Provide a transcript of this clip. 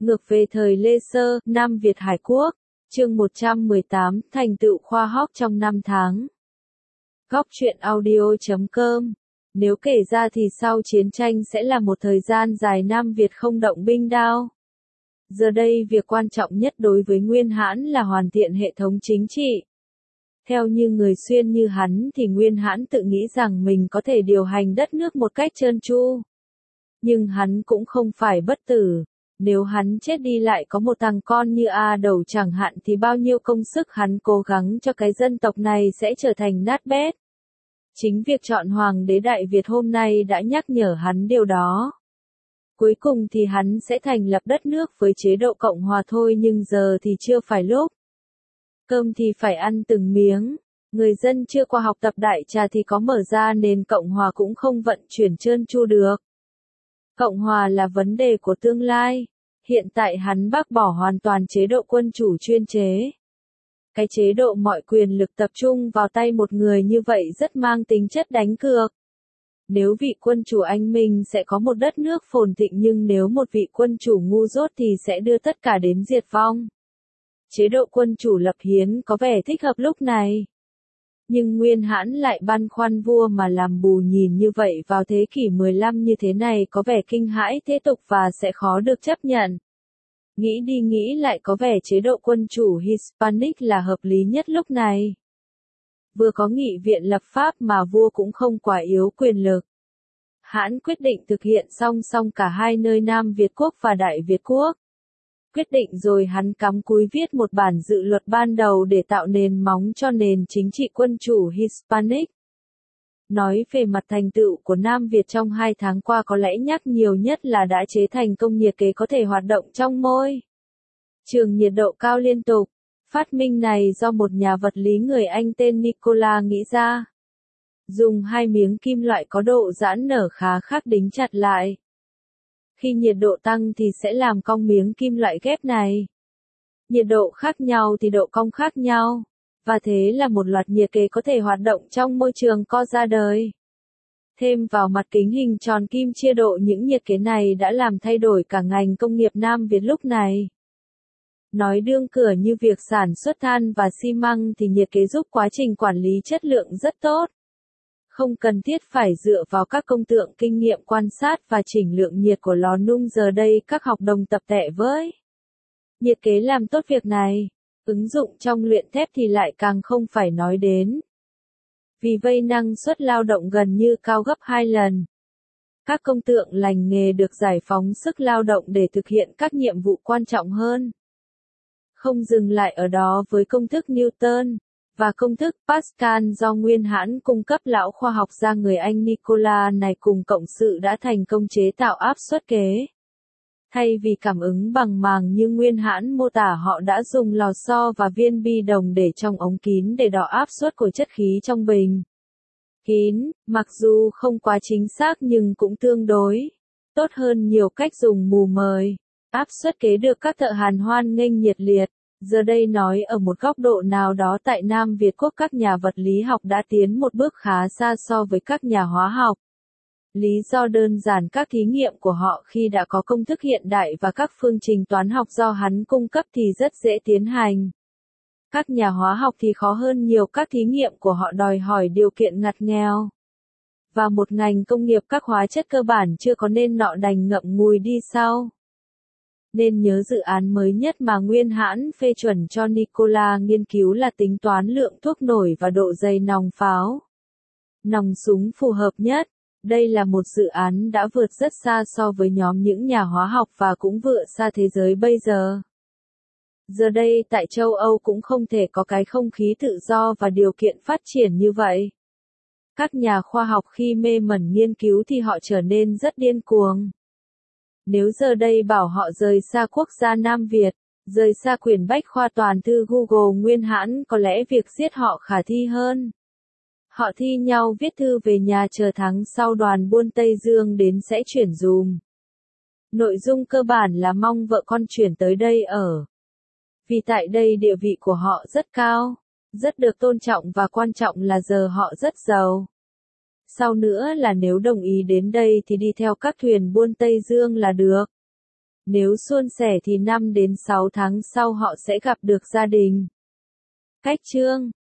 Ngược về thời Lê Sơ, Nam Việt Hải Quốc, chương 118, thành tựu khoa học trong 5 tháng. Góc truyện audio.com. Nếu kể ra thì sau chiến tranh sẽ là một thời gian dài Nam Việt không động binh đao. Giờ đây việc quan trọng nhất đối với Nguyên Hãn là hoàn thiện hệ thống chính trị. Theo như người Xuyên như hắn thì Nguyên Hãn tự nghĩ rằng mình có thể điều hành đất nước một cách trơn tru. Nhưng hắn cũng không phải bất tử. Nếu hắn chết đi lại có một thằng con như A Đầu chẳng hạn thì bao nhiêu công sức hắn cố gắng cho cái dân tộc này sẽ trở thành nát bét. Chính việc chọn Hoàng đế Đại Việt hôm nay đã nhắc nhở hắn điều đó. Cuối cùng thì hắn sẽ thành lập đất nước với chế độ Cộng hòa thôi, nhưng giờ thì chưa phải lúc. Cơm thì phải ăn từng miếng. Người dân chưa qua học tập đại trà thì có mở ra nền Cộng hòa cũng không vận chuyển trơn tru được. Cộng hòa là vấn đề của tương lai. Hiện tại hắn bác bỏ hoàn toàn chế độ quân chủ chuyên chế. Cái chế độ mọi quyền lực tập trung vào tay một người như vậy rất mang tính chất đánh cược. Nếu vị quân chủ anh minh sẽ có một đất nước phồn thịnh, nhưng nếu một vị quân chủ ngu dốt thì sẽ đưa tất cả đến diệt vong. Chế độ quân chủ lập hiến có vẻ thích hợp lúc này. Nhưng Nguyên Hãn lại băn khoăn vua mà làm bù nhìn như vậy vào thế kỷ 15 như thế này có vẻ kinh hãi thế tục và sẽ khó được chấp nhận. Nghĩ đi nghĩ lại có vẻ chế độ quân chủ Hispanic là hợp lý nhất lúc này. Vừa có nghị viện lập pháp mà vua cũng không quá yếu quyền lực. Hãn quyết định thực hiện song song cả hai nơi Nam Việt Quốc và Đại Việt Quốc. Quyết định rồi hắn cắm cúi viết một bản dự luật ban đầu để tạo nền móng cho nền chính trị quân chủ Hispanic. Nói về mặt thành tựu của Nam Việt trong 2 tháng qua có lẽ nhắc nhiều nhất là đã chế thành công nhiệt kế có thể hoạt động trong môi trường nhiệt độ cao liên tục. Phát minh này do một nhà vật lý người Anh tên Nikola nghĩ ra. Dùng 2 miếng kim loại có độ giãn nở khá khác đính chặt lại. Khi nhiệt độ tăng thì sẽ làm cong miếng kim loại ghép này. Nhiệt độ khác nhau thì độ cong khác nhau. Và thế là một loạt nhiệt kế có thể hoạt động trong môi trường co ra đời. Thêm vào mặt kính hình tròn kim chia độ, những nhiệt kế này đã làm thay đổi cả ngành công nghiệp Nam Việt lúc này. Nói đương cửa như việc sản xuất than và xi măng thì nhiệt kế giúp quá trình quản lý chất lượng rất tốt. Không cần thiết phải dựa vào các công tượng kinh nghiệm quan sát và chỉnh lượng nhiệt của lò nung, giờ đây các học đồng tập tẻ với nhiệt kế làm tốt việc này. Ứng dụng trong luyện thép thì lại càng không phải nói đến. Vì vậy năng suất lao động gần như cao gấp 2 lần. Các công tượng lành nghề được giải phóng sức lao động để thực hiện các nhiệm vụ quan trọng hơn. Không dừng lại ở đó, với công thức Newton và công thức Pascal do Nguyên Hãn cung cấp, lão khoa học gia người Anh Nikola này cùng cộng sự đã thành công chế tạo áp suất kế. Thay vì cảm ứng bằng màng như Nguyên Hãn mô tả, họ đã dùng lò xo và viên bi đồng để trong ống kín để đo áp suất của chất khí trong bình kín, mặc dù không quá chính xác nhưng cũng tương đối tốt hơn nhiều cách dùng mù mời. Áp suất kế được các thợ hàn hoan nghênh nhiệt liệt. Giờ đây nói ở một góc độ nào đó tại Nam Việt Quốc, các nhà vật lý học đã tiến một bước khá xa so với các nhà hóa học. Lý do đơn giản, các thí nghiệm của họ khi đã có công thức hiện đại và các phương trình toán học do hắn cung cấp thì rất dễ tiến hành. Các nhà hóa học thì khó hơn nhiều, các thí nghiệm của họ đòi hỏi điều kiện ngặt nghèo. Và một ngành công nghiệp các hóa chất cơ bản chưa có nên nọ đành ngậm ngùi đi sau. Nên nhớ dự án mới nhất mà Nguyên Hãn phê chuẩn cho Nikola nghiên cứu là tính toán lượng thuốc nổi và độ dày nòng pháo, nòng súng phù hợp nhất. Đây là một dự án đã vượt rất xa so với nhóm những nhà hóa học và cũng vượt xa thế giới bây giờ. Giờ đây tại châu Âu cũng không thể có cái không khí tự do và điều kiện phát triển như vậy. Các nhà khoa học khi mê mẩn nghiên cứu thì họ trở nên rất điên cuồng. Nếu giờ đây bảo họ rời xa quốc gia Nam Việt, rời xa quyển bách khoa toàn thư Google Nguyên Hãn, có lẽ việc giết họ khả thi hơn. Họ thi nhau viết thư về nhà chờ tháng sau đoàn buôn Tây Dương đến sẽ chuyển dùm. Nội dung cơ bản là mong vợ con chuyển tới đây ở. Vì tại đây địa vị của họ rất cao, rất được tôn trọng và quan trọng là giờ họ rất giàu. Sau nữa là nếu đồng ý đến đây thì đi theo các thuyền buôn Tây Dương là được. Nếu suôn sẻ thì 5 đến 6 tháng sau họ sẽ gặp được gia đình. Cách chương